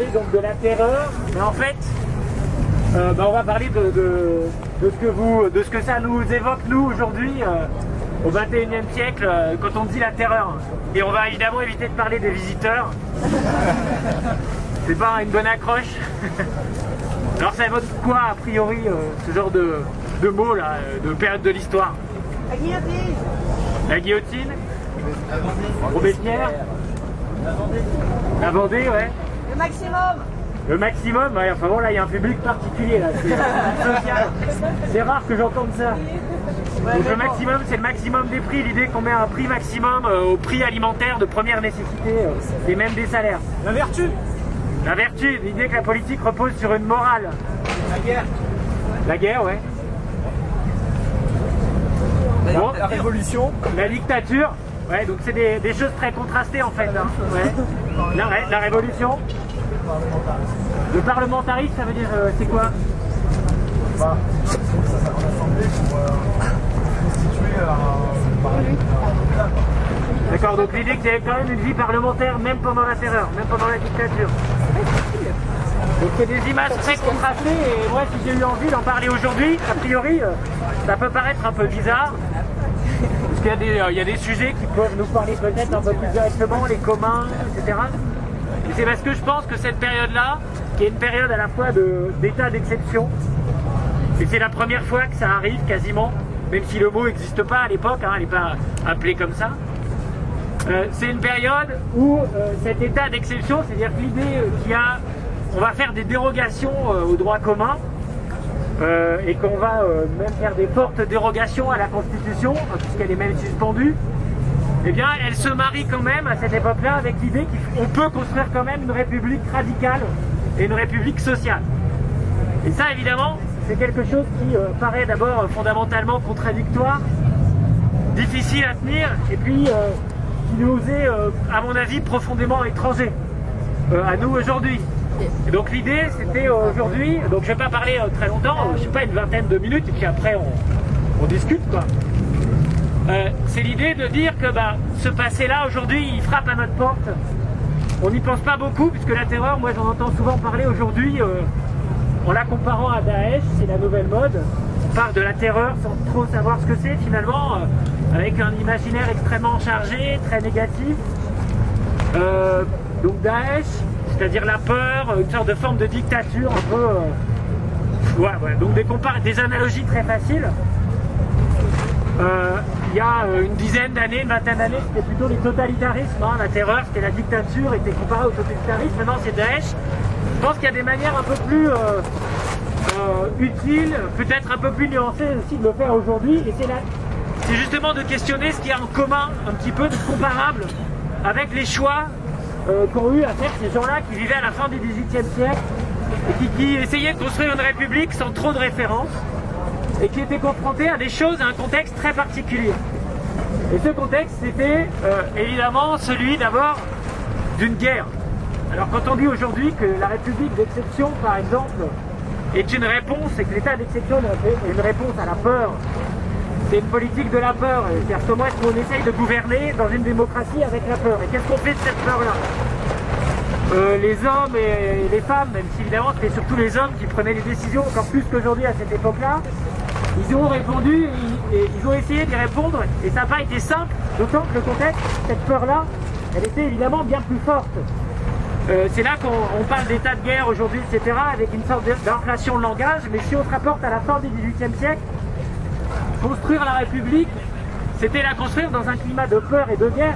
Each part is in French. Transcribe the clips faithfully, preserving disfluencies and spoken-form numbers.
parler donc de la terreur, mais en fait, euh, bah, on va parler de, de, de, ce que vous, de ce que ça nous évoque nous aujourd'hui, euh, au vingt et unième siècle, euh, quand on dit la terreur. Et on va évidemment éviter de parler des visiteurs. C'est pas une bonne accroche. Alors ça évoque quoi a priori euh, ce genre de, de mots là, de période de l'histoire? La guillotine. La guillotine. Robespierre. La Vendée. La Vendée, ouais. Le maximum. Le maximum, ouais, enfin bon là il y a un public particulier là, c'est social. C'est rare que j'entende ça. Donc le maximum, c'est le maximum des prix, l'idée qu'on met un prix maximum euh, au prix alimentaire de première nécessité euh, et même des salaires. La vertu. La vertu, l'idée que la politique repose sur une morale. La guerre. La guerre, ouais. La, Bon, la révolution. La dictature, ouais, donc c'est des, des choses très contrastées en fait. Hein. Ouais. La, ouais, la révolution. Le parlementarisme, ça veut dire, euh, c'est quoi? Bah, ça sert à l'Assemblée pour euh, constituer un parlement. D'accord, donc l'idée qu'il y avait quand même une vie parlementaire, même pendant la terreur, même pendant la dictature. Donc c'est des images très contrastées, et moi si j'ai eu envie d'en parler aujourd'hui, a priori, euh, ça peut paraître un peu bizarre, parce qu'il y a des, euh, il y a des sujets qui peuvent nous parler peut-être un peu plus directement, les communs, et cetera. Et c'est parce que je pense que cette période-là, qui est une période à la fois de, d'état d'exception, et c'est la première fois que ça arrive quasiment, même si le mot n'existe pas à l'époque, hein, elle n'est pas appelée comme ça. Euh, c'est une période où euh, cet état d'exception, c'est-à-dire que l'idée euh, qu'il y a, on va faire des dérogations euh, au droit commun, euh, et qu'on va euh, même faire des fortes dérogations à la Constitution, puisqu'elle est même suspendue, eh bien elle se marie quand même à cette époque-là avec l'idée qu'on peut construire quand même une république radicale et une république sociale. Et ça évidemment, c'est quelque chose qui euh, paraît d'abord fondamentalement contradictoire, difficile à tenir, et puis euh, qui nous est, euh, à mon avis, profondément étranger euh, à nous aujourd'hui. Et donc l'idée, c'était euh, aujourd'hui, donc je ne vais pas parler euh, très longtemps, euh, je ne sais pas, une vingtaine de minutes, et puis après on, on discute quoi. Euh, c'est l'idée de dire que bah, ce passé-là, aujourd'hui, il frappe à notre porte. On n'y pense pas beaucoup, puisque la terreur, moi j'en entends souvent parler aujourd'hui, euh, en la comparant à Daesh, c'est la nouvelle mode. On parle de la terreur sans trop savoir ce que c'est finalement, euh, avec un imaginaire extrêmement chargé, très négatif. Euh, donc Daesh, c'est-à-dire la peur, une sorte de forme de dictature un peu... Euh, ouais, ouais, donc des, compar- des analogies très faciles. Euh, il y a une dizaine d'années, une vingtaine d'années, c'était plutôt les totalitarismes. Hein. La terreur, c'était la dictature, était comparée au totalitarisme. Maintenant, c'est Daesh. Je pense qu'il y a des manières un peu plus euh, euh, utiles, peut-être un peu plus nuancées aussi de le faire aujourd'hui. Et c'est, la... c'est justement de questionner ce qu'il y a en commun, un petit peu de comparable, avec les choix euh, qu'ont eu à faire ces gens-là qui vivaient à la fin du dix-huitième siècle et qui, qui essayaient de construire une république sans trop de références, et qui était confronté à des choses, à un contexte très particulier. Et ce contexte, c'était euh, évidemment celui d'abord d'une guerre. Alors quand on dit aujourd'hui que la République d'exception, par exemple, est une réponse, et que l'état d'exception est une réponse à la peur, c'est une politique de la peur. C'est-à-dire comment est-ce qu'on essaye de gouverner dans une démocratie avec la peur? Et qu'est-ce qu'on fait de cette peur-là? Euh, les hommes et les femmes, même si évidemment c'était surtout les hommes qui prenaient les décisions, encore plus qu'aujourd'hui à cette époque-là, ils ont répondu, et, et ils ont essayé d'y répondre, et ça n'a pas été simple, d'autant que le contexte, cette peur-là, elle était évidemment bien plus forte. Euh, c'est là qu'on on parle d'état de guerre aujourd'hui, et cetera, avec une sorte d'inflation de langage, mais si on se rapporte à la fin du dix-huitième siècle, construire la République, c'était la construire dans un climat de peur et de guerre,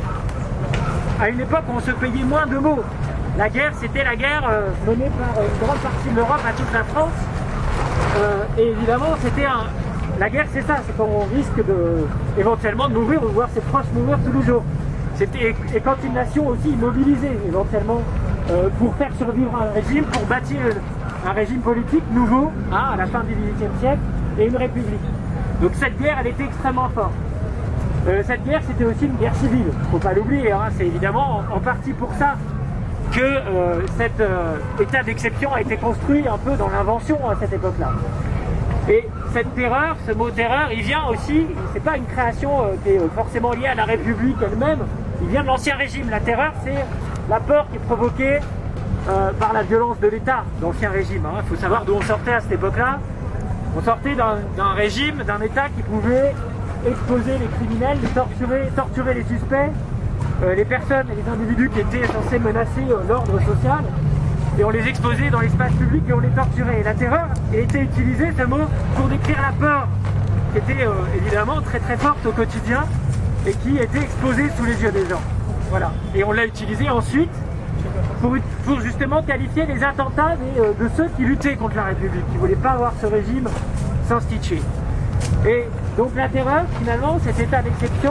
à une époque où on se payait moins de mots. La guerre, c'était la guerre euh, menée par une grande partie de l'Europe à toute la France, euh, et évidemment, c'était un... La guerre, c'est ça, c'est quand on risque de, éventuellement de mourir ou de voir ses proches mourir tous les jours. C'était, et quand une nation aussi mobilisée, éventuellement, euh, pour faire survivre un régime, pour bâtir un régime politique nouveau, hein, à la fin du dix-huitième siècle, et une république. Donc cette guerre, elle était extrêmement forte. Euh, cette guerre, c'était aussi une guerre civile, il ne faut pas l'oublier, hein, c'est évidemment en, en partie pour ça que euh, cet euh, état d'exception a été construit un peu dans l'invention à cette époque-là. Et cette terreur, ce mot terreur, il vient aussi, c'est pas une création euh, qui est forcément liée à la République elle-même, il vient de l'ancien régime. La terreur, c'est la peur qui est provoquée euh, par la violence de l'État, d'ancien régime. Il hein. faut savoir d'où on sortait à cette époque-là. On sortait d'un régime, d'un État qui pouvait exposer les criminels, les torturer, torturer les suspects, euh, les personnes et les individus qui étaient censés menacer euh, l'ordre social, et on les exposait dans l'espace public et on les torturait. Et la terreur était utilisée, ce mot, pour décrire la peur, qui était euh, évidemment très très forte au quotidien et qui était exposée sous les yeux des gens. Voilà. Et on l'a utilisé ensuite pour, pour justement qualifier les attentats des, euh, de ceux qui luttaient contre la République, qui ne voulaient pas voir ce régime s'instituer. Et donc la terreur, finalement, cet état d'exception,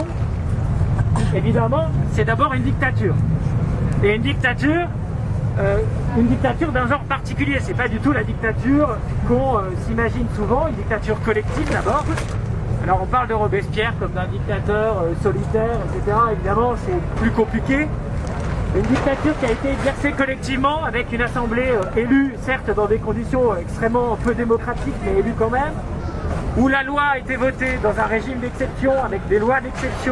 évidemment, c'est d'abord une dictature. Et une dictature, euh, une dictature d'un genre particulier. C'est pas du tout la dictature qu'on euh, s'imagine souvent, une dictature collective d'abord. Alors on parle de Robespierre comme d'un dictateur euh, solitaire, et cetera. Évidemment, c'est plus compliqué. Une dictature qui a été exercée collectivement avec une assemblée euh, élue, certes dans des conditions euh, extrêmement peu démocratiques, mais élue quand même, où la loi a été votée dans un régime d'exception, avec des lois d'exception,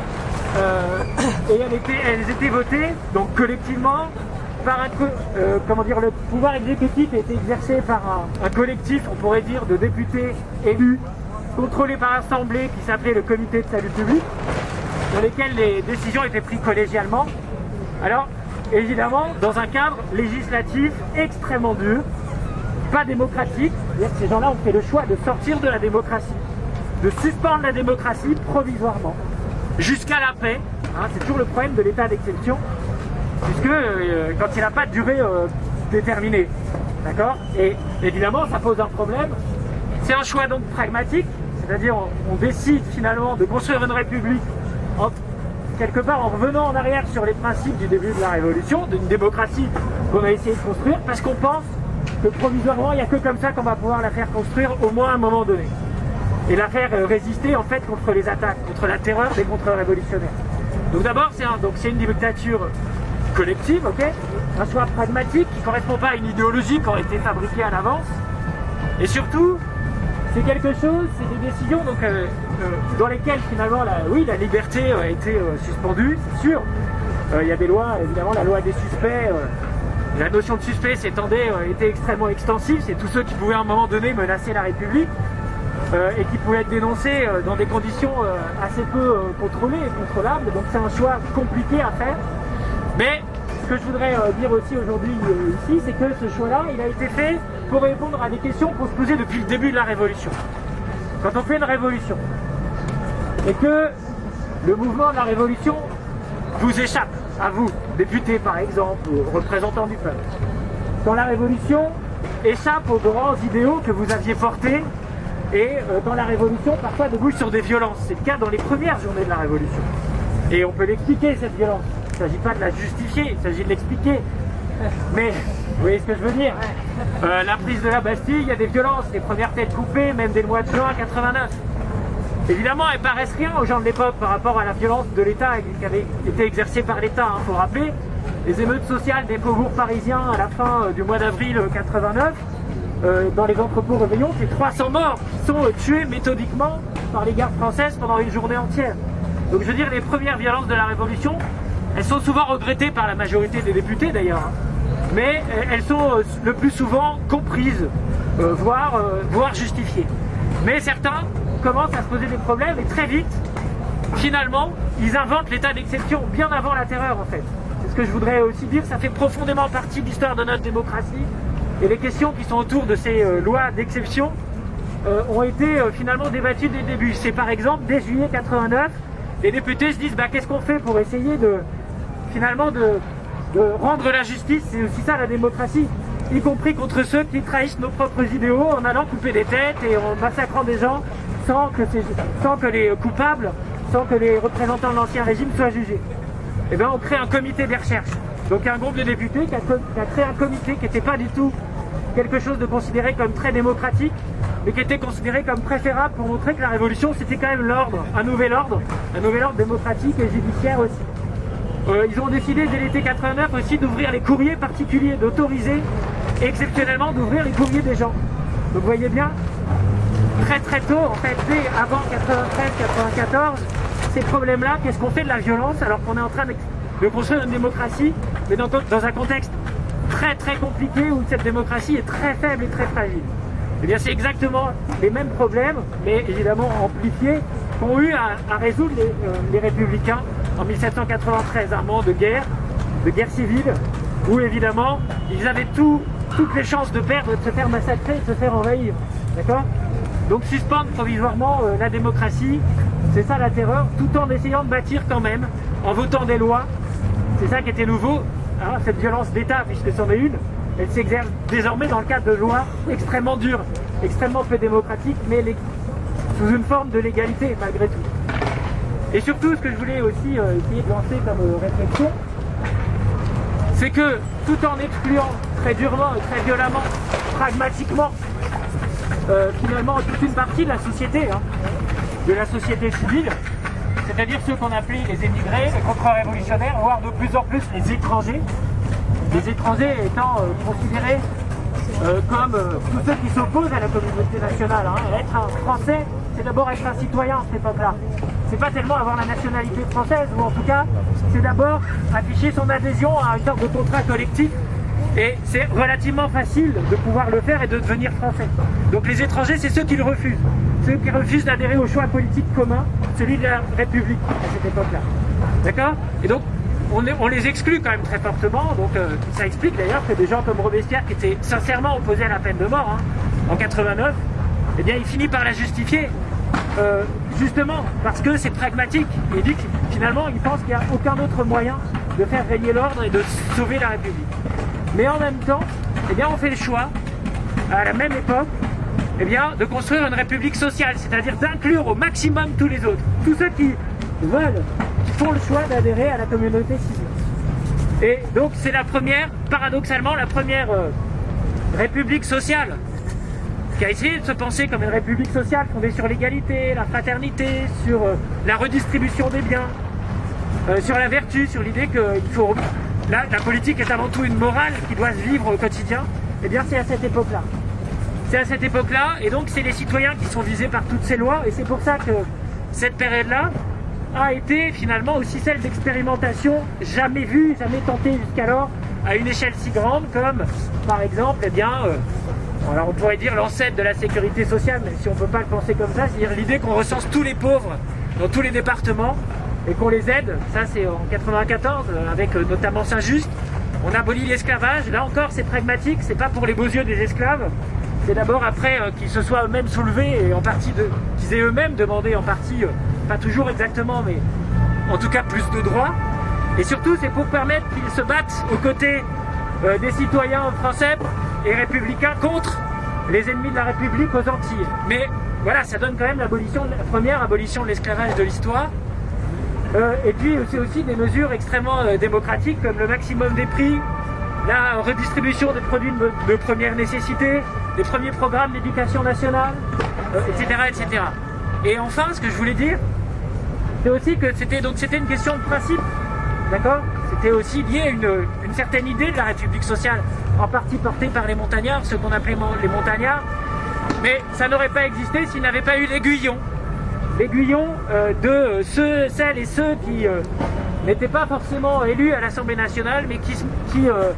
euh, et elles étaient, elles étaient votées, donc collectivement, par un, euh, comment dire, le pouvoir exécutif a été exercé par un, un collectif, on pourrait dire, de députés élus, contrôlés par l'Assemblée, qui s'appelait le Comité de salut public, dans lesquels les décisions étaient prises collégialement. Alors, évidemment, dans un cadre législatif extrêmement dur, pas démocratique, c'est-à-dire que ces gens-là ont fait le choix de sortir de la démocratie, de suspendre la démocratie provisoirement, jusqu'à la paix. Hein, c'est toujours le problème de l'état d'exception, puisque euh, quand il n'a pas de durée euh, déterminée, d'accord? Et évidemment, ça pose un problème. C'est un choix donc pragmatique, c'est-à-dire on, on décide finalement de construire une république en, quelque part en revenant en arrière sur les principes du début de la Révolution, d'une démocratie qu'on a essayé de construire, parce qu'on pense que provisoirement, il n'y a que comme ça qu'on va pouvoir la faire construire au moins à un moment donné. Et la faire résister en fait contre les attaques, contre la terreur des contre-révolutionnaires. Donc d'abord, c'est un, donc c'est une dictature collective, ok, un choix pragmatique qui ne correspond pas à une idéologie qui aurait été fabriquée à l'avance. Et surtout, c'est quelque chose, c'est des décisions donc, euh, euh, dans lesquelles finalement, la, oui, la liberté a été euh, suspendue, c'est sûr. Euh, il y a des lois, évidemment, la loi des suspects. Euh, La notion de suspect s'étendait, euh, était extrêmement extensive, c'est tous ceux qui pouvaient à un moment donné menacer la République euh, et qui pouvaient être dénoncés euh, dans des conditions euh, assez peu euh, contrôlées et contrôlables, donc c'est un choix compliqué à faire. Mais ce que je voudrais euh, dire aussi aujourd'hui euh, ici, c'est que ce choix-là, il a été fait pour répondre à des questions qu'on se posait depuis le début de la Révolution. Quand on fait une révolution et que le mouvement de la Révolution vous échappe, à vous, députés par exemple, ou représentants du peuple. Quand la Révolution échappe aux grands idéaux que vous aviez portés, et euh, quand la Révolution parfois débouche sur des violences. C'est le cas dans les premières journées de la Révolution. Et on peut l'expliquer cette violence. Il ne s'agit pas de la justifier, il s'agit de l'expliquer. Mais, vous voyez ce que je veux dire, euh, la prise de la Bastille, il y a des violences, les premières têtes coupées, même dès le mois de juin quatre-vingt-neuf. Évidemment, elles paraissent rien aux gens de l'époque par rapport à la violence de l'État qui avait été exercée par l'État. Il hein, faut rappeler, les émeutes sociales des faubourgs parisiens à la fin euh, du mois d'avril quatre-vingt-neuf, euh, dans les entrepôts Réveillon, c'est trois cents morts qui sont euh, tués méthodiquement par les gardes françaises pendant une journée entière. Donc je veux dire, les premières violences de la Révolution, elles sont souvent regrettées par la majorité des députés d'ailleurs, hein, mais euh, elles sont euh, le plus souvent comprises, euh, voire, euh, voire justifiées. Mais certains commencent à se poser des problèmes et très vite, finalement, ils inventent l'état d'exception bien avant la terreur en fait. C'est ce que je voudrais aussi dire, ça fait profondément partie de l'histoire de notre démocratie et les questions qui sont autour de ces euh, lois d'exception euh, ont été euh, finalement débattues dès le début. C'est par exemple, dès juillet quatre-vingt-neuf, les députés se disent bah, qu'est-ce qu'on fait pour essayer de finalement de, de rendre la justice, c'est aussi ça la démocratie, y compris contre ceux qui trahissent nos propres idéaux en allant couper des têtes et en massacrant des gens sans que, sans que les coupables, sans que les représentants de l'ancien régime soient jugés. Et bien on crée un comité des recherches. Donc un groupe de députés qui a, qui a créé un comité qui n'était pas du tout quelque chose de considéré comme très démocratique, mais qui était considéré comme préférable pour montrer que la révolution c'était quand même l'ordre, un nouvel ordre, un nouvel ordre démocratique et judiciaire aussi. Euh, ils ont décidé dès l'été quatre-vingt-neuf aussi d'ouvrir les courriers particuliers, d'autoriser exceptionnellement d'ouvrir les courriers des gens. Donc vous voyez bien, très très tôt, en fait, dès avant quatre-vingt-treize quatre-vingt-quatorze, ces problèmes-là, qu'est-ce qu'on fait de la violence alors qu'on est en train de, de construire une démocratie, mais dans, dans un contexte très très compliquée, où cette démocratie est très faible et très fragile. Eh bien c'est exactement les mêmes problèmes, mais évidemment amplifiés, qu'ont eu à, à résoudre les, euh, les républicains en mille sept cent quatre-vingt-treize, un moment de guerre, de guerre civile, où évidemment ils avaient tout, toutes les chances de perdre, de se faire massacrer, de se faire envahir. D'accord ? Donc suspendre provisoirement euh, la démocratie, c'est ça la terreur, tout en essayant de bâtir quand même, en votant des lois. C'est ça qui était nouveau, hein, cette violence d'État, puisque c'en est une, elle s'exerce désormais dans le cadre de lois extrêmement dures, extrêmement peu démocratiques, mais les... sous une forme de légalité malgré tout. Et surtout, ce que je voulais aussi euh, essayer de lancer comme euh, réflexion, c'est que tout en excluant très durement et très violemment, pragmatiquement, euh, finalement toute une partie de la société, hein, de la société civile, c'est-à-dire ceux qu'on appelait les émigrés, les contre-révolutionnaires, voire de plus en plus les étrangers, les étrangers étant euh, considérés euh, comme euh, tous ceux qui s'opposent à la communauté nationale. Hein. Être un Français, c'est d'abord être un citoyen à cette époque-là. C'est pas tellement avoir la nationalité française, ou en tout cas, c'est d'abord afficher son adhésion à une sorte de contrat collectif. Et c'est relativement facile de pouvoir le faire et de devenir français. Donc les étrangers, c'est ceux qui le refusent. Ceux qui refusent d'adhérer au choix politique commun, celui de la République à cette époque-là. D'accord ? Et donc, on, est, on les exclut quand même très fortement. Donc euh, ça explique d'ailleurs que des gens comme Robespierre, qui étaient sincèrement opposés à la peine de mort, hein, en quatre-vingt-neuf, eh bien il finit par la justifier. Euh, justement parce que c'est pragmatique. Il dit que finalement, il pense qu'il n'y a aucun autre moyen de faire régner l'ordre et de sauver la République. Mais en même temps, eh bien, on fait le choix, à la même époque, eh bien, de construire une république sociale, c'est-à-dire d'inclure au maximum tous les autres, tous ceux qui veulent, qui font le choix d'adhérer à la communauté civile. Et donc c'est la première, paradoxalement, la première euh, république sociale, qui a essayé de se penser comme une république sociale fondée sur l'égalité, la fraternité, sur euh, la redistribution des biens, euh, sur la vertu, sur l'idée qu'il faut... Là, la politique est avant tout une morale qui doit se vivre au quotidien. Eh bien, c'est à cette époque-là. C'est à cette époque-là, et donc c'est les citoyens qui sont visés par toutes ces lois, et c'est pour ça que cette période-là a été finalement aussi celle d'expérimentation jamais vue, jamais tentée jusqu'alors à une échelle si grande comme, par exemple, eh bien, euh, alors on pourrait dire l'ancêtre de la sécurité sociale, même si on ne peut pas le penser comme ça, c'est-à-dire l'idée qu'on recense tous les pauvres dans tous les départements, et qu'on les aide. Ça c'est en quatre-vingt-quatorze avec notamment Saint-Just. On abolit l'esclavage, là encore c'est pragmatique, c'est pas pour les beaux yeux des esclaves, c'est d'abord après euh, qu'ils se soient eux-mêmes soulevés et en partie de, qu'ils aient eux-mêmes demandé en partie, euh, pas toujours exactement, mais en tout cas plus de droits. Et surtout c'est pour permettre qu'ils se battent aux côtés euh, des citoyens français et républicains contre les ennemis de la République aux Antilles. Mais voilà, ça donne quand même l'abolition, la première abolition de l'esclavage de l'histoire. Euh, et puis c'est aussi des mesures extrêmement euh, démocratiques comme le maximum des prix, la redistribution des produits de, de première nécessité, les premiers programmes d'éducation nationale, euh, et cetera, et cetera. Et enfin, ce que je voulais dire, c'est aussi que c'était donc c'était une question de principe, d'accord ? C'était aussi lié à une, une certaine idée de la République sociale, en partie portée par les montagnards, ceux qu'on appelait les montagnards, mais ça n'aurait pas existé s'il n'avait pas eu l'aiguillon. L'aiguillon euh, de ceux, celles et ceux qui euh, n'étaient pas forcément élus à l'Assemblée nationale, mais qui, qui euh,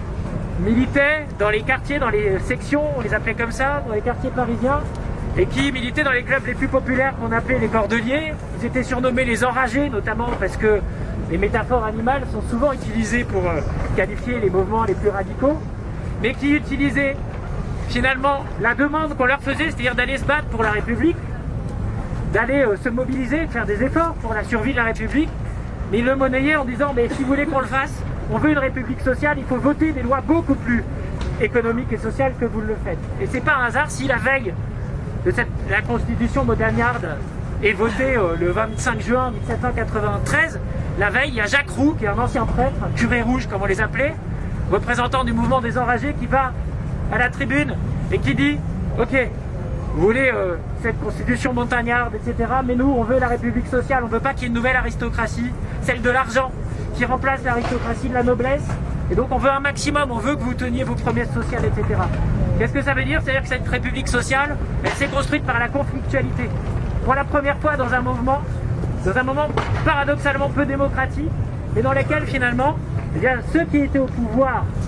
militaient dans les quartiers, dans les sections, on les appelait comme ça, dans les quartiers parisiens, et qui militaient dans les clubs les plus populaires qu'on appelait les cordeliers. Ils étaient surnommés les enragés, notamment parce que les métaphores animales sont souvent utilisées pour euh, qualifier les mouvements les plus radicaux, mais qui utilisaient finalement la demande qu'on leur faisait, c'est-à-dire d'aller se battre pour la République, d'aller euh, se mobiliser, faire des efforts pour la survie de la République, mais ils le monnayaient en disant mais si vous voulez qu'on le fasse, on veut une République sociale, il faut voter des lois beaucoup plus économiques et sociales que vous le faites. Et c'est pas un hasard si la veille de cette, la constitution montagnarde est votée euh, le vingt-cinq juin mille sept cent quatre-vingt-treize, la veille il y a Jacques Roux, qui est un ancien prêtre, un curé rouge comme on les appelait, représentant du mouvement des enragés, qui va à la tribune et qui dit ok, vous voulez euh, cette constitution montagnarde, et cetera. Mais nous, on veut la République sociale, on ne veut pas qu'il y ait une nouvelle aristocratie, celle de l'argent, qui remplace l'aristocratie de la noblesse. Et donc on veut un maximum, on veut que vous teniez vos promesses sociales, et cetera. Qu'est-ce que ça veut dire? C'est-à-dire que cette République sociale, elle s'est construite par la conflictualité. Pour la première fois dans un mouvement, dans un moment paradoxalement peu démocratique, mais dans lequel finalement, eh bien, ceux qui étaient au pouvoir,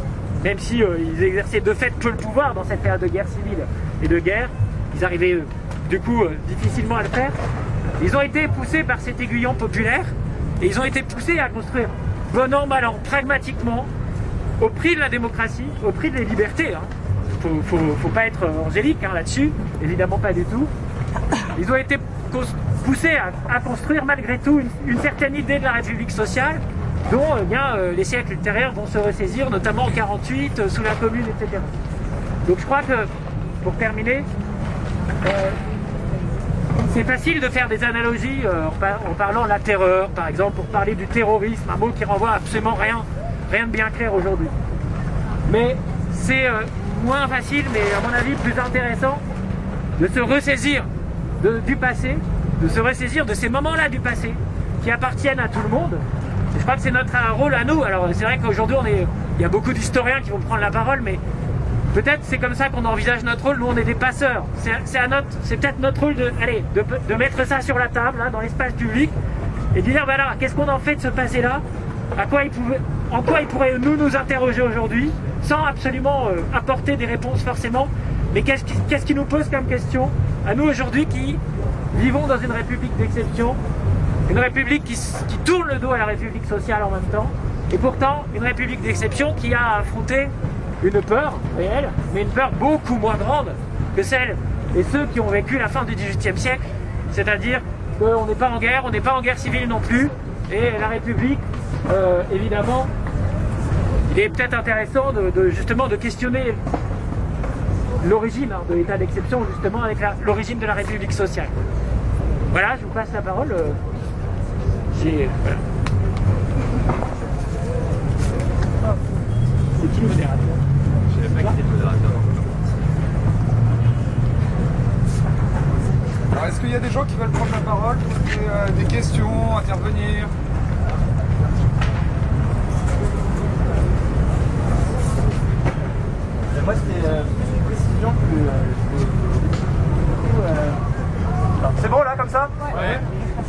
même si euh, ils exerçaient de fait peu le pouvoir dans cette période de guerre civile et de guerre, ils arrivaient euh, du coup euh, difficilement à le faire. Ils ont été poussés par cet aiguillon populaire et ils ont été poussés à construire bon an, mal an, pragmatiquement, au prix de la démocratie, au prix des libertés. Hein. Faut, faut, faut pas être angélique hein, là-dessus, évidemment pas du tout. Ils ont été poussés à, à construire malgré tout une, une certaine idée de la République sociale dont eh bien, euh, les siècles ultérieurs vont se ressaisir, notamment en quarante-huit, euh, sous la Commune, et cetera. Donc je crois que, pour terminer, euh, c'est facile de faire des analogies euh, en, par en parlant de la terreur, par exemple, pour parler du terrorisme, un mot qui renvoie absolument rien, rien de bien clair aujourd'hui. Mais c'est euh, moins facile, mais à mon avis plus intéressant, de se ressaisir de, du passé, de se ressaisir de ces moments-là du passé, qui appartiennent à tout le monde. Et je crois que c'est notre rôle à nous. Alors c'est vrai qu'aujourd'hui, on est, il y a beaucoup d'historiens qui vont prendre la parole, mais peut-être c'est comme ça qu'on envisage notre rôle. Nous, on est des passeurs. C'est peut-être notre rôle de, allez, de, de mettre ça sur la table, là, dans l'espace public, et de dire, voilà, qu'est-ce qu'on en fait de ce passé-là, à quoi il pouvait, en quoi il pourrait nous nous interroger aujourd'hui, sans absolument euh, apporter des réponses forcément, mais qu'est-ce qui, qu'est-ce qui nous pose comme question à nous aujourd'hui qui vivons dans une république d'exception, une république qui, qui tourne le dos à la république sociale en même temps, et pourtant une république d'exception qui a affronté une peur réelle, mais une peur beaucoup moins grande que celle et ceux qui ont vécu la fin du dix-huitième siècle, c'est-à-dire qu'on n'est pas en guerre, on n'est pas en guerre civile non plus, et la République, euh, évidemment, il est peut-être intéressant de, de justement de questionner l'origine hein, de l'état d'exception, justement avec l'origine de la République sociale. Voilà, je vous passe la parole. Euh, J'ai... Voilà. C'est qui le modérateur? Je savais pas qui était le modérateur. Alors, est-ce qu'il y a des gens qui veulent prendre la parole, poser euh, des questions, intervenir? Moi, c'était euh, plus une précision que... Euh, que euh... C'est bon là, comme ça? Ouais.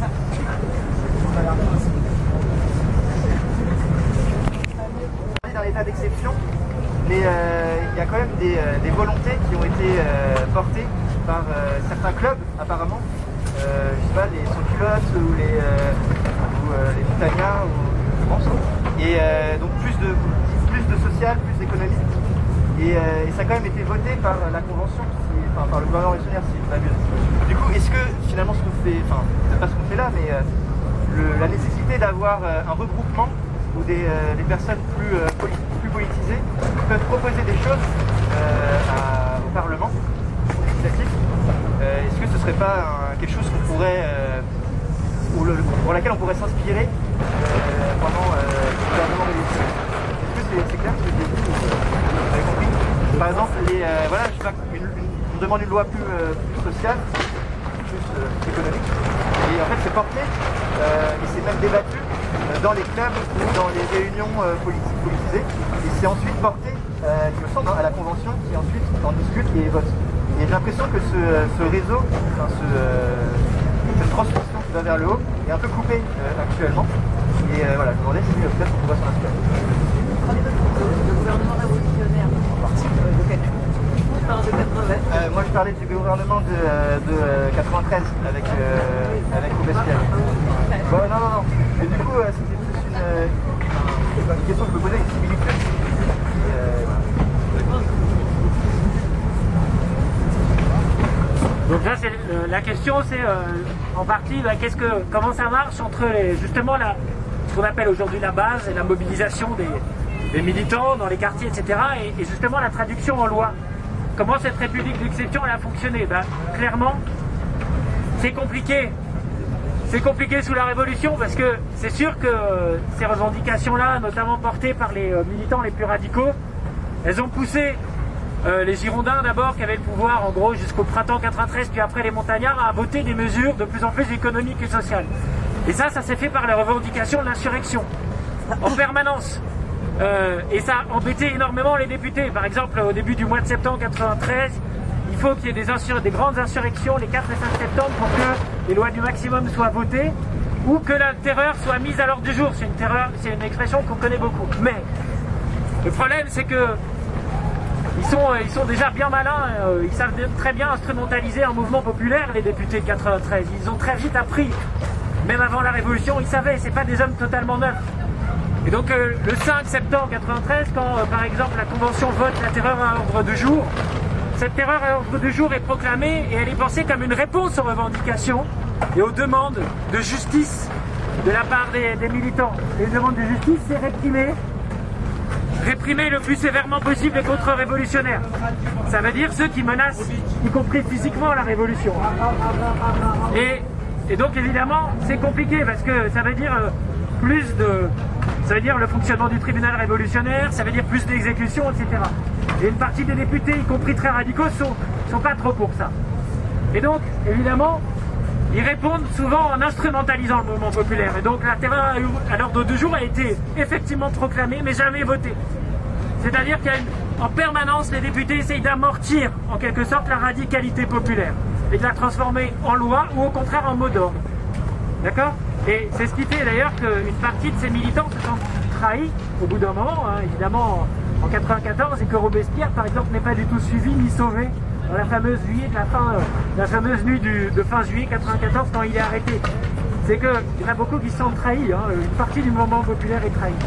Dans l'état d'exception, mais euh, il y a quand même des, euh, des volontés qui ont été euh, portées par euh, certains clubs, apparemment. Euh, je sais pas, les sans-culottes ou les, euh, ou, euh, les montagnards, ou, je pense. Et euh, donc plus de, plus de social, plus d'économie. Et, euh, et ça a quand même été voté par la Convention, qui, enfin par le gouvernement révolutionnaire, si je m'abuse. Du coup, est-ce que finalement ce qu'on fait, enfin, c'est pas ce qu'on fait là, mais euh, le, la nécessité d'avoir euh, un regroupement où des, euh, des personnes plus, euh, poli plus politisées peuvent proposer des choses euh, à, au Parlement législatif, euh, est-ce que ce serait pas un, quelque chose qu'on pourrait, euh, pour, le, pour laquelle on pourrait s'inspirer euh, pendant euh, le gouvernement révolutionnaire? Est-ce que c'est clair ce que je dis? Vous avez compris? Par exemple, les, euh, voilà, je sais pas, une, une, on demande une loi plus, euh, plus sociale, plus euh, économique, et en fait c'est porté euh, et c'est même débattu euh, dans les clubs ou dans les réunions euh, politiques politisées, et c'est ensuite porté, euh, il me semble, à la Convention qui ensuite en discute et vote. Et j'ai l'impression que ce, ce réseau, enfin, ce, euh, cette transmission qui va vers le haut est un peu coupée euh, actuellement, et euh, voilà, je me demandais si euh, peut-être on pourrait s'en inspirer. Le gouvernement révolutionnaire, de quel de quatre-vingts. Euh, moi je parlais du gouvernement de, de euh, quatre-vingt-treize avec, euh, avec Robespierre. Bon, non, non, non. Mais du coup, euh, c'était plus une, euh, une question que je me posais, une similitude. Et, euh, voilà. Donc là, c'est euh, la question, c'est euh, en partie, bah, qu'est-ce que, comment ça marche entre les, justement la, ce qu'on appelle aujourd'hui la base et la mobilisation des, des militants dans les quartiers, et cetera. Et, et justement la traduction en loi. Comment cette République d'exception elle a fonctionné? Ben, clairement, c'est compliqué. C'est compliqué sous la Révolution parce que c'est sûr que euh, ces revendications-là, notamment portées par les euh, militants les plus radicaux, elles ont poussé euh, les Girondins d'abord qui avaient le pouvoir en gros jusqu'au printemps quatre-vingt-treize, puis après les Montagnards, à voter des mesures de plus en plus économiques et sociales. Et ça, ça s'est fait par la revendication de l'insurrection, en permanence. Euh, et ça a embêté énormément les députés. Par exemple, au début du mois de septembre quatre-vingt-treize, il faut qu'il y ait des, des grandes insurrections les quatre et cinq septembre pour que les lois du maximum soient votées ou que la terreur soit mise à l'ordre du jour. C'est une terreur, c'est une expression qu'on connaît beaucoup. Mais Le problème, c'est que ils sont, ils sont déjà bien malins, euh, ils savent très bien instrumentaliser un mouvement populaire, les députés de quatre-vingt-treize. Ils ont très vite appris, même avant la Révolution, ils savaient, c'est pas des hommes totalement neufs. Et donc euh, le cinq septembre quatre-vingt-treize, quand euh, par exemple la Convention vote la terreur à ordre de jour, cette terreur à ordre de jour est proclamée et elle est pensée comme une réponse aux revendications et aux demandes de justice de la part des, des militants. Les demandes de justice, c'est réprimer, réprimer le plus sévèrement possible les contre-révolutionnaires. Ça veut dire ceux qui menacent, y compris physiquement, la révolution. Et, et donc évidemment, c'est compliqué parce que ça veut dire euh, plus de... Ça veut dire le fonctionnement du tribunal révolutionnaire, ça veut dire plus d'exécutions, et cetera. Et une partie des députés, y compris très radicaux, sont, sont pas trop pour ça. Et donc, évidemment, ils répondent souvent en instrumentalisant le mouvement populaire. Et donc la terreur à l'ordre de jour a été effectivement proclamée, mais jamais votée. C'est-à-dire qu'en permanence, les députés essayent d'amortir, en quelque sorte, la radicalité populaire et de la transformer en loi ou au contraire en mot d'ordre. D'accord ? Et c'est ce qui fait d'ailleurs qu'une partie de ces militants se sont trahis au bout d'un moment, hein, évidemment en quatre-vingt-quatorze, et que Robespierre, par exemple, n'est pas du tout suivi ni sauvé dans la fameuse nuit de la fin, euh, la fameuse nuit du, de fin juillet quatre-vingt-quatorze quand il est arrêté. C'est qu'il y en a beaucoup qui se sentent trahis, hein, une partie du mouvement populaire est trahie.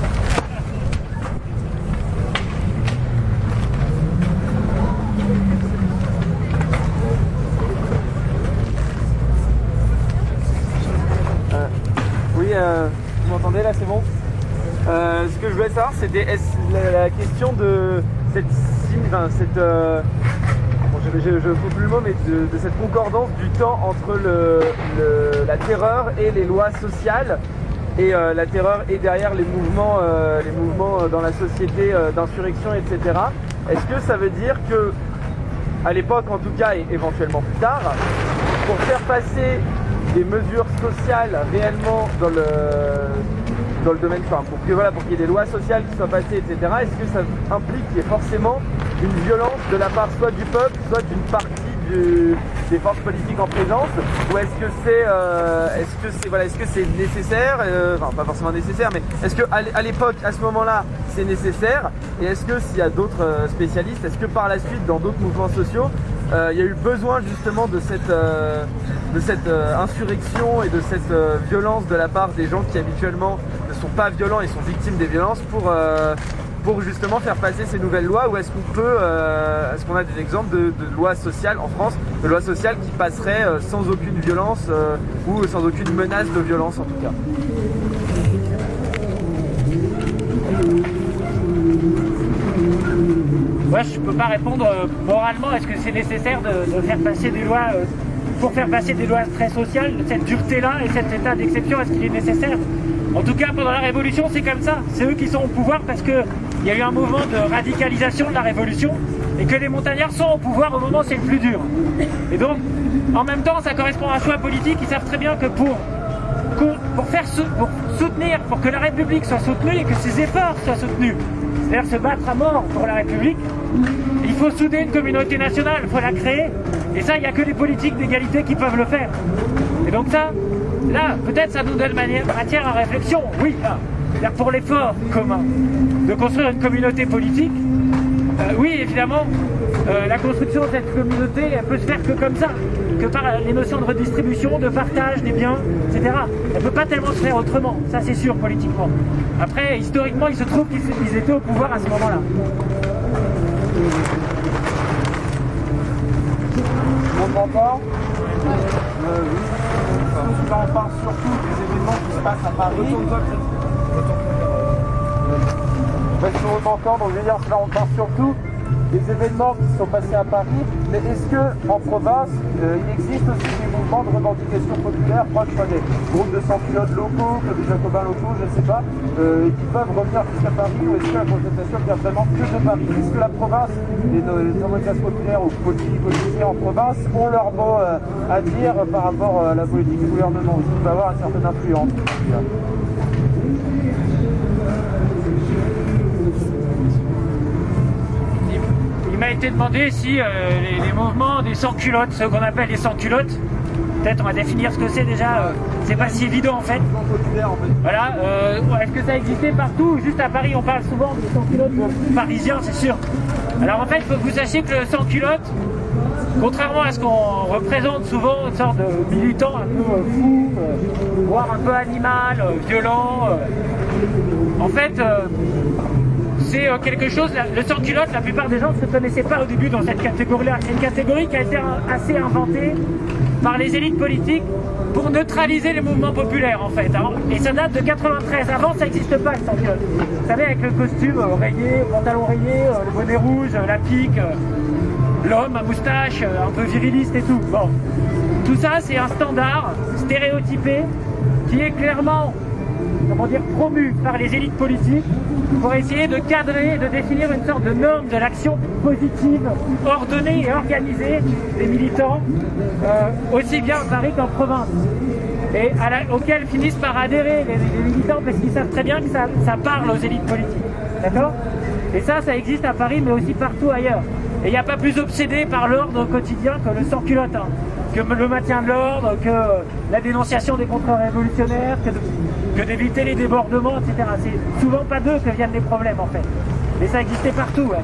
Euh, vous m'entendez là, c'est bon? euh, Ce que je voulais savoir, c'était la, la question de cette, enfin, cette euh, bon, je ne trouve plus le mot, mais de, de cette concordance du temps entre le, le, la terreur et les lois sociales, et euh, la terreur et derrière les mouvements, euh, les mouvements dans la société euh, d'insurrection, et cetera. Est-ce que ça veut dire que, à l'époque en tout cas, et éventuellement plus tard, pour faire passer des mesures sociales réellement dans le, dans le domaine, enfin, pour que voilà, pour qu'il y ait des lois sociales qui soient passées, et cetera, est-ce que ça implique qu'il y ait forcément une violence de la part soit du peuple, soit d'une partie du, des forces politiques en présence, ou est-ce que c'est euh, est-ce que c'est voilà, est-ce que c'est nécessaire, euh, enfin pas forcément nécessaire, mais est-ce que à l'époque, à ce moment-là, c'est nécessaire, et est-ce que s'il y a d'autres spécialistes, est-ce que par la suite, dans d'autres mouvements sociaux, euh, il y a eu besoin justement de cette euh, de cette euh, insurrection et de cette euh, violence de la part des gens qui habituellement ne sont pas violents et sont victimes des violences pour, euh, pour justement faire passer ces nouvelles lois, ou est-ce qu'on peut, euh, est-ce qu'on a des exemples de, de lois sociales en France, de lois sociales qui passeraient euh, sans aucune violence euh, ou sans aucune menace de violence en tout cas? Moi, je peux pas répondre euh, moralement, est-ce que c'est nécessaire de, de faire passer des lois euh, pour faire passer des lois très sociales, cette dureté-là et cet état d'exception, est-ce qu'il est nécessaire? En tout cas, pendant la Révolution, c'est comme ça. C'est eux qui sont au pouvoir parce qu'il y a eu un mouvement de radicalisation de la Révolution et que les montagnards sont au pouvoir au moment où c'est le plus dur. Et donc, en même temps, ça correspond à un choix politique. Ils savent très bien que pour, pour, faire, pour soutenir, pour que la République soit soutenue et que ses efforts soient soutenus, c'est-à-dire se battre à mort pour la République, il faut souder une communauté nationale, il faut la créer. Et ça, il n'y a que les politiques d'égalité qui peuvent le faire. Et donc ça, là, peut-être ça nous donne matière à réflexion, oui, là, pour l'effort commun de construire une communauté politique. Euh, oui, évidemment, euh, la construction de cette communauté, elle peut se faire que comme ça, que par les notions de redistribution, de partage des biens, et cetera. Elle ne peut pas tellement se faire autrement, ça c'est sûr, politiquement. Après, historiquement, il se trouve qu'ils étaient au pouvoir à ce moment-là. On m'entend? euh, Oui. Là, on parle surtout des événements qui se passent à Paris. Parce qu'on m'entend, donc je veux dire, là, on parle surtout des événements qui sont passés à Paris. Mais est-ce qu'en province, euh, il existe aussi des mouvements de revendication populaire, proches des groupes de sans-culottes locaux, comme des jacobins locaux, je ne sais pas, euh, qui peuvent revenir jusqu'à Paris, ou est-ce que la contestation vient vraiment que de Paris? Est-ce que la province, les, les revendications populaires ou politiques, politiciens en province ont leur mot euh, à dire par rapport à la politique du gouvernement? Est-ce qu'il peut avoir une certaine influence? Il m'a été demandé si euh, les, les mouvements des sans-culottes, ceux qu'on appelle les sans-culottes, peut-être on va définir ce que c'est déjà, euh, c'est pas si évident en fait. Voilà, euh, est-ce que ça existait partout? Juste à Paris, on parle souvent des sans-culottes parisiens, c'est sûr. Alors en fait, il faut que vous sachiez que le sans-culotte, contrairement à ce qu'on représente souvent, une sorte de militant un peu euh, fou, euh, voire un peu animal, euh, violent, euh, en fait, euh, c'est euh, quelque chose, le sans-culotte, la plupart des gens ne se connaissaient pas au début dans cette catégorie-là. C'est une catégorie qui a été assez inventée par les élites politiques pour neutraliser les mouvements populaires en fait. Hein. Et ça date de quatre-vingt-treize. Avant, ça n'existe pas le sans-culotte. Vous savez, avec le costume euh, rayé, le pantalon rayé, euh, le bonnet rouge, euh, la pique, euh, l'homme à moustache, euh, un peu viriliste et tout. Bon, tout ça, c'est un standard stéréotypé qui est clairement, comment dire, promu par les élites politiques pour essayer de cadrer et de définir une sorte de norme de l'action positive, ordonnée et organisée des militants, euh, aussi bien à Paris qu'en province, et à la, auxquels finissent par adhérer les, les militants parce qu'ils savent très bien que ça, ça parle aux élites politiques. D'accord? Et ça, ça existe à Paris, mais aussi partout ailleurs. Et il n'y a pas plus obsédé par l'ordre au quotidien que le sans-culotte, hein, que le maintien de l'ordre, que la dénonciation des contre-révolutionnaires, que, de, que d'éviter les débordements, et cetera. C'est souvent pas d'eux que viennent les problèmes en fait. Mais ça existait partout, ouais.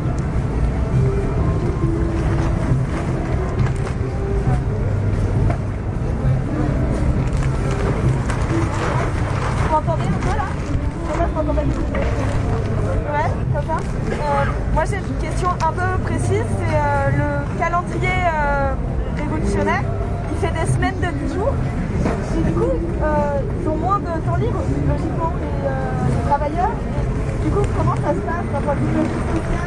Vous m'entendez un peu là? Comment je m'entendais? Ouais, comme ça. Euh, moi j'ai une question un peu précise, c'est euh, le calendrier euh, révolutionnaire, il fait des semaines de dix jours, et du coup euh, ils ont moins de temps libre, logiquement, les, euh, les travailleurs. Et du coup, comment ça se passe d'un point de vue logisticien?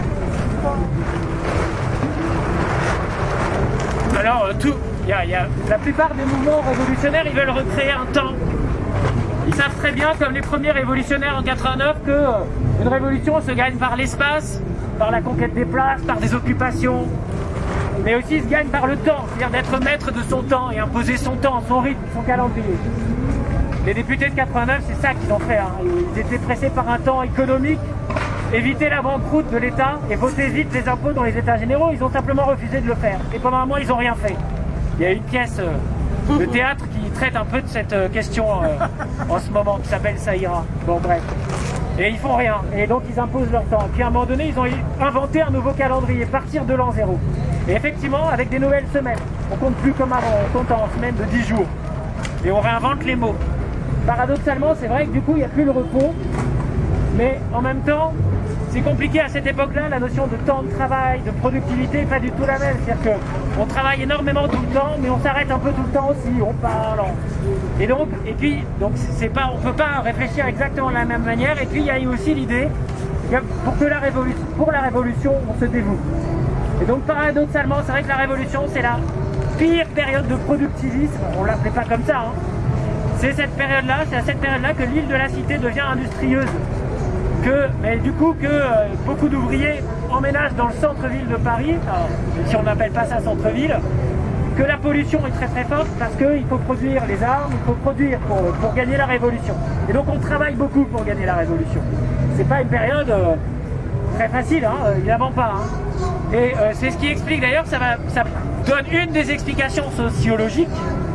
Alors, euh, tout, y a, y a, la plupart des mouvements révolutionnaires, ils veulent recréer un temps. Ils savent très bien, comme les premiers révolutionnaires en quatre-vingt-neuf, que euh, une révolution se gagne par l'espace, par la conquête des places, par des occupations, mais aussi se gagne par le temps, c'est-à-dire d'être maître de son temps et imposer son temps, son rythme, son calendrier. Les députés de quatre-vingt-neuf, c'est ça qu'ils ont fait. Hein. Ils étaient pressés par un temps économique, éviter la banqueroute de l'État et voter vite les impôts dans les États généraux. Ils ont simplement refusé de le faire. Et pendant un mois, ils n'ont rien fait. Il y a une pièce euh, de théâtre qui traite un peu de cette euh, question euh, en ce moment, qui s'appelle Ça ira. Bon, bref. Et ils font rien. Et donc, ils imposent leur temps. Puis à un moment donné, ils ont inventé un nouveau calendrier, partir de l'an zéro. Et effectivement, avec des nouvelles semaines. On compte plus comme avant, on compte en semaines de dix jours. Et on réinvente les mots. Paradoxalement, c'est vrai que du coup, il n'y a plus le repos. Mais en même temps, c'est compliqué à cette époque-là, la notion de temps de travail, de productivité n'est pas du tout la même. C'est-à-dire qu'on travaille énormément tout le temps, mais on s'arrête un peu tout le temps aussi, on parle. On... Et donc, et puis, donc c'est pas, on ne peut pas réfléchir exactement de la même manière. Et puis, il y a eu aussi l'idée que pour, que la révolution, pour la révolution, on se dévoue. Et donc, paradoxalement, c'est vrai que la révolution, c'est la pire période de productivisme. On ne l'appelait pas comme ça, hein. C'est cette période-là, c'est à cette période-là que l'île de la Cité devient industrieuse. Que, mais du coup que euh, beaucoup d'ouvriers emménagent dans le centre-ville de Paris, alors, si on n'appelle pas ça centre-ville, que la pollution est très très forte parce qu'il faut produire les armes, il faut produire pour, pour gagner la révolution. Et donc on travaille beaucoup pour gagner la révolution. C'est pas une période euh, très facile, hein, évidemment pas. Hein. Et euh, c'est ce qui explique d'ailleurs, ça, va, ça donne une des explications sociologiques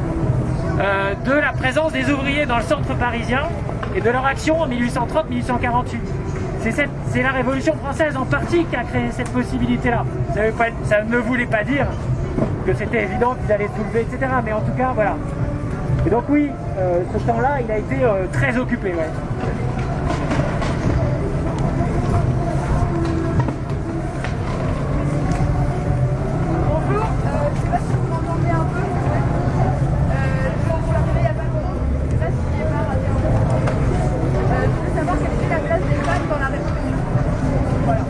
euh, de la présence des ouvriers dans le centre parisien et de leur action en mille huit cent trente mille huit cent quarante-huit. C'est la Révolution française en partie qui a créé cette possibilité-là. Ça, ça ne voulait pas dire que c'était évident qu'ils allaient soulever, et cetera. Mais en tout cas, voilà. Et donc oui, euh, ce temps-là, il a été euh, très occupé. Ouais. Bonjour, euh, je ne sais pas si vous m'entendez un peu. Euh, je suis arrivée il n'y a pas longtemps. Je ne sais pas si j'ai pas raté un peu. Euh, je voulais savoir quelle était la place des femmes dans la Révolution. Voilà.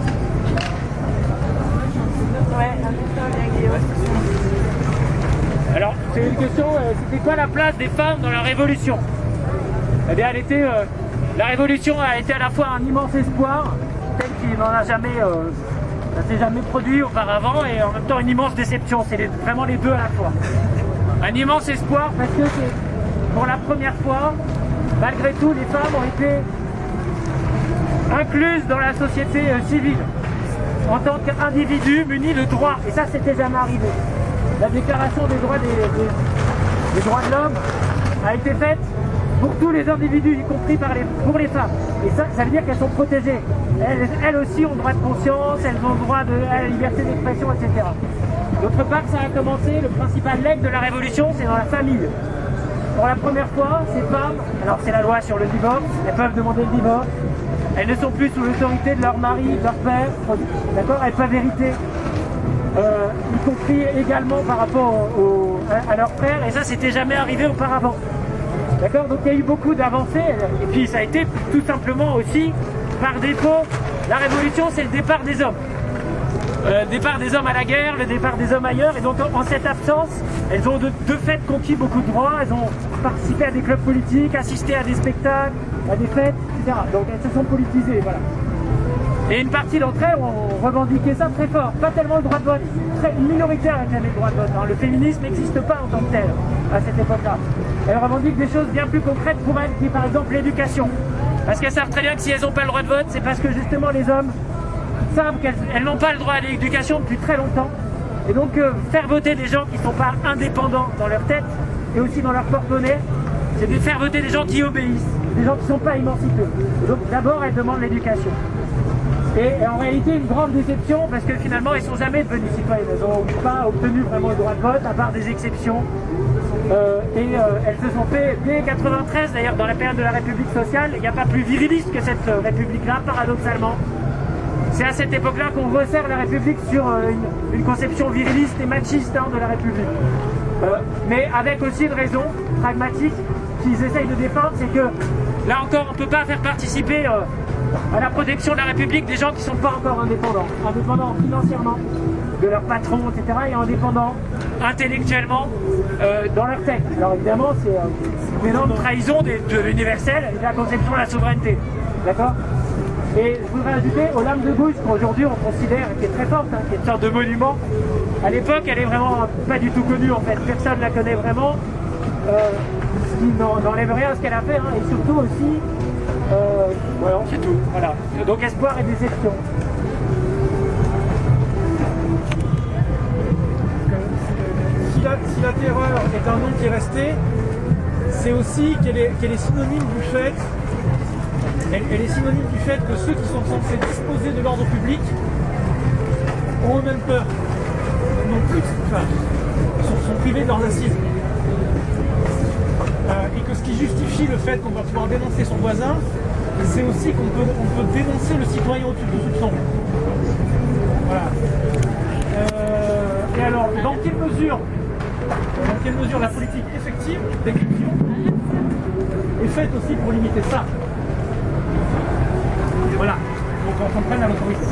Ouais, un peu bien Guillaume. Alors, c'est une question, euh, c'était quoi la place des femmes dans la Révolution? Eh bien, elle était, euh, la Révolution a été à la fois un immense espoir, tel qu'il n'en a jamais, euh, ça s'est jamais produit auparavant, et en même temps une immense déception. C'est les, vraiment les deux à la fois. Un immense espoir parce que c'est pour la première fois, malgré tout, les femmes ont été incluses dans la société euh, civile en tant qu'individus munis de droits. Et ça, c'était jamais arrivé. La déclaration des droits des, des des droits de l'homme a été faite pour tous les individus, y compris par les, pour les femmes. Et ça, ça veut dire qu'elles sont protégées. Elles, elles aussi ont droit de conscience, elles ont droit de, à la liberté d'expression, et cetera. D'autre part, ça a commencé, le principal legs de la révolution, c'est dans la famille. Pour la première fois, ces femmes, alors c'est la loi sur le divorce, elles peuvent demander le divorce, elles ne sont plus sous l'autorité de leur mari, de leur père, d'accord, elles peuvent hériter, euh, y compris également par rapport au, au, à, à leur frère, et ça c'était jamais arrivé auparavant. D'accord, donc il y a eu beaucoup d'avancées, et puis ça a été tout simplement aussi, par défaut, la révolution c'est le départ des hommes. Euh, le départ des hommes à la guerre, le départ des hommes ailleurs, et donc en, en cette absence, elles ont de, de fait conquis beaucoup de droits, elles ont participé à des clubs politiques, assisté à des spectacles, à des fêtes, et cetera. Donc elles se sont politisées, voilà. Et une partie d'entre elles ont revendiqué ça très fort, pas tellement le droit de vote, très minoritaire réclamait le droit de vote, hein. Le féminisme n'existe pas en tant que tel à cette époque-là. Elles revendiquent des choses bien plus concrètes pour elles, qui est par exemple l'éducation. Parce qu'elles savent très bien que si elles n'ont pas le droit de vote, c'est parce que justement les hommes savent qu'elles n'ont pas le droit à l'éducation depuis très longtemps. Et donc euh, faire voter des gens qui ne sont pas indépendants dans leur tête et aussi dans leur porte-monnaie, c'est de faire voter des gens qui obéissent, des gens qui ne sont pas émancipés. Et donc d'abord elles demandent l'éducation. Et, et en réalité une grande déception parce que finalement elles ne sont jamais devenues citoyennes. Elles n'ont pas obtenu vraiment le droit de vote à part des exceptions. Euh, et euh, elles se sont fait dès quatre-vingt-treize, d'ailleurs dans la période de la République sociale, il n'y a pas plus viriliste que cette euh, République-là, paradoxalement. C'est à cette époque-là qu'on resserre la République sur euh, une, une conception viriliste et machiste hein, de la République. Euh, mais avec aussi une raison pragmatique qu'ils essayent de défendre, c'est que là encore on ne peut pas faire participer euh, à la protection de la République des gens qui ne sont pas encore indépendants, indépendants financièrement de leur patron, et cetera, et indépendants intellectuellement euh, dans leur tête. Alors évidemment, c'est euh, une énorme trahison de, de l'universel et de la conception de la souveraineté. D'accord ? Et je voudrais ajouter aux lames de gauche qu'aujourd'hui on considère, qui est très forte, hein, qui est une sorte de monument. À l'époque, elle est vraiment pas du tout connue en fait, personne ne la connaît vraiment. Euh, ce qui n'enlève rien à ce qu'elle a fait, hein, et surtout aussi, euh, voilà, c'est tout. Voilà. Donc espoir et déception. Si la, si la terreur est un nom qui est resté, c'est aussi qu'elle est, qu'elle est synonyme du fait, elle, elle est synonyme du fait que ceux qui sont censés disposer de l'ordre public ont eux-mêmes peur, non plus, enfin, sont, sont privés de leurs assises. Euh, et que ce qui justifie le fait qu'on va pouvoir dénoncer son voisin, c'est aussi qu'on peut, on peut dénoncer le citoyen au-dessus de soupçon. Voilà. Euh, et alors, dans quelle mesure Dans quelle mesure la politique effective d'écriture est faite aussi pour limiter ça? Voilà, donc on comprenne à l'autorité.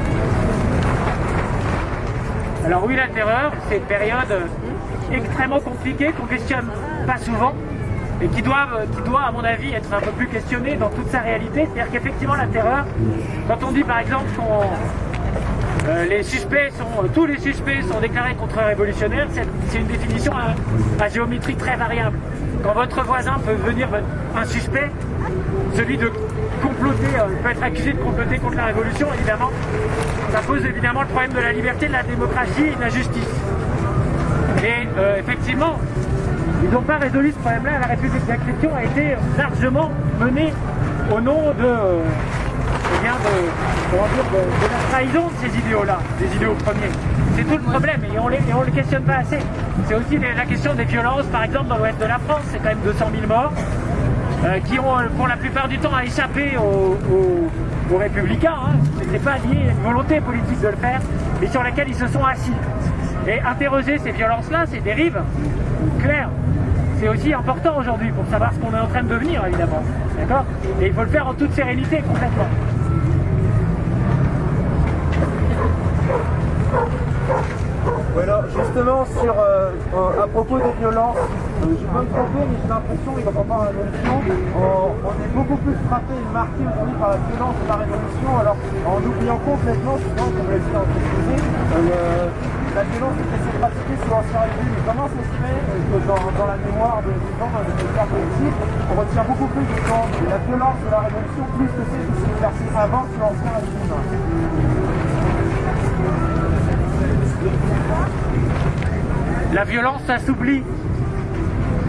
Alors oui, la terreur, c'est une période extrêmement compliquée qu'on questionne pas souvent et qui doit, qui doit, à mon avis, être un peu plus questionnée dans toute sa réalité. C'est-à-dire qu'effectivement, la terreur, quand on dit par exemple qu'on Euh, les suspects sont, euh, tous les suspects sont déclarés contre-révolutionnaires, c'est une définition à, à géométrie très variable. Quand votre voisin peut devenir un suspect, celui de comploter, euh, peut être accusé de comploter contre la révolution, évidemment, ça pose évidemment le problème de la liberté, de la démocratie et de la justice. Et euh, effectivement, ils n'ont pas résolu ce problème-là. La République d'Accession a été largement menée au nom de... Euh, Eh bien de, comment dire, de, de la trahison de ces idéaux-là, des idéaux premiers. C'est tout le problème et on ne le questionne pas assez. C'est aussi les, la question des violences, par exemple dans l'ouest de la France, c'est quand même deux cent mille morts, euh, qui ont pour la plupart du temps échappé aux, aux, aux républicains. Hein. Ce n'était pas lié à une volonté politique de le faire, mais sur laquelle ils se sont assis. Et interroger ces violences-là, ces dérives, claires, c'est aussi important aujourd'hui pour savoir ce qu'on est en train de devenir, évidemment. D'accord ? Et il faut le faire en toute sérénité, complètement. Voilà, justement sur euh, euh, à propos des violences, euh, je peux me tromper, mais j'ai l'impression, et quand on parle de la révolution, on, on est beaucoup plus frappé et marqué aujourd'hui par la violence de la révolution, alors en oubliant complètement, souvent, comme l'a dit dans le exposé, euh, la violence qui s'est pratiquée sous l'Ancien Régime. Mais comment ça se fait que dans, dans la mémoire des gens, dans les histoires politiques, on retient beaucoup plus de temps la violence de la révolution plus que celle qui s'est exercée avant sous l'Ancien Régime? La violence, ça s'oublie.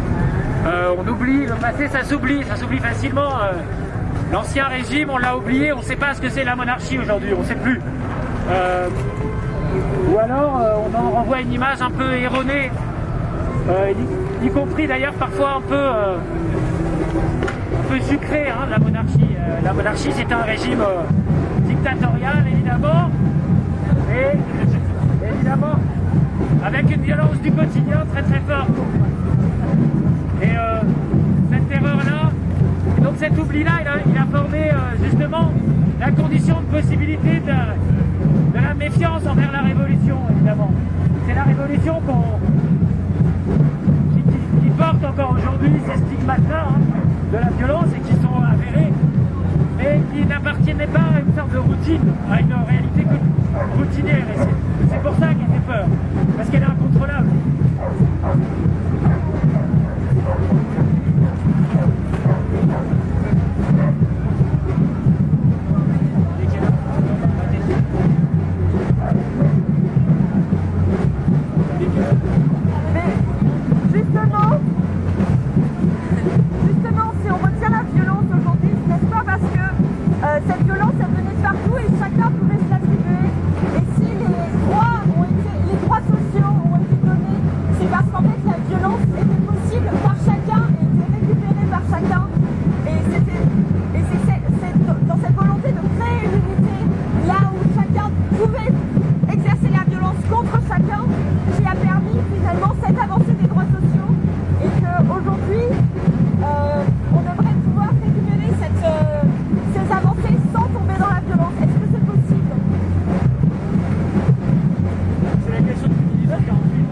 Euh, on oublie, le passé ça s'oublie, ça s'oublie facilement. Euh, L'ancien régime, on l'a oublié, on ne sait pas ce que c'est la monarchie aujourd'hui, on ne sait plus. Euh, ou alors euh, on en renvoie une image un peu erronée, euh, y, y compris d'ailleurs parfois un peu, euh, un peu sucré, hein, la monarchie. Euh, la monarchie c'est un régime euh, dictatorial évidemment, et évidemment avec une violence du quotidien très très forte. Et euh, cette terreur-là, donc cet oubli-là, il a, il a formé euh, justement la condition de possibilité de, de la méfiance envers la révolution, évidemment. C'est la révolution qu'on, qui, qui, qui porte encore aujourd'hui ces stigmates-là, hein, de la violence et qui sont avérés, mais qui n'appartenaient pas à une sorte de routine, à une réalité routinière. Et c'est, c'est pour ça qu'il fait peur, parce qu'elle est incontrôlable. Justement, justement, si on retient la violence aujourd'hui, n'est-ce pas parce que euh, cette violence elle venait de partout et chacun pouvait se l'attribuer. Et si les droits ont été, les droits sociaux ont été donnés, c'est parce qu'en fait la violence était possible par chacun et était récupérée par chacun. Et c'était, et c'est, c'est, c'est dans cette volonté de créer une unité, là où chacun pouvait exercer la violence contre chacun, qui a permis finalement cette avancée des droits sociaux, et qu'aujourd'hui euh, on devrait pouvoir récupérer cette, euh, ces avancées sans tomber dans la violence. Est-ce que c'est possible? C'est la question de l'univers quarante-huit.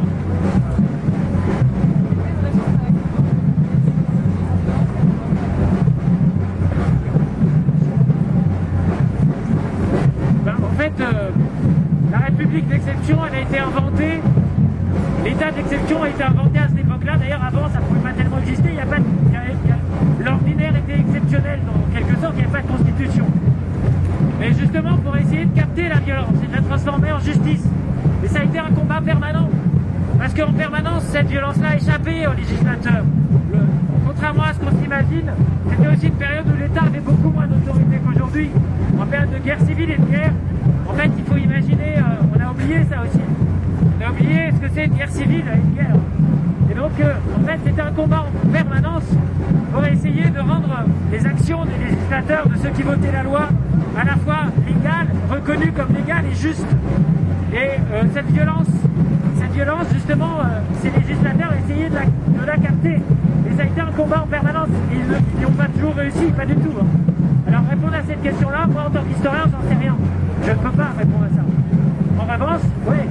Ben, en fait, euh, la République d'exception, elle a été inventée. L'état d'exception a été inventé à cette époque-là. D'ailleurs, avant, ça ne pouvait pas tellement exister. Il y a pas de, il y a, il y a, l'ordinaire était exceptionnel dans quelque sorte. Il n'y avait pas de constitution. Mais justement, pour essayer de capter la violence et de la transformer en justice. Et ça a été un combat permanent. Parce qu'en permanence, cette violence-là échappait aux législateurs. Le, contrairement à ce qu'on s'imagine, c'était aussi une période où l'État avait beaucoup moins d'autorité qu'aujourd'hui. En période de guerre civile et de guerre, en fait, il faut imaginer, euh, on a oublié ça aussi. On a oublié ce que c'est une guerre civile et une guerre. Et donc, euh, en fait, c'était un combat en permanence pour essayer de rendre les actions des législateurs, de ceux qui votaient la loi, à la fois légales, reconnues comme légales et justes. Et euh, cette violence, cette violence, justement, euh, ces législateurs essayaient de la, de la capter. Et ça a été un combat en permanence. Et ils n'y ont pas toujours réussi, pas du tout. Hein. Alors, répondre à cette question-là, moi, en tant qu'historien, j'en sais rien. Je ne peux pas répondre à ça. En revanche, oui.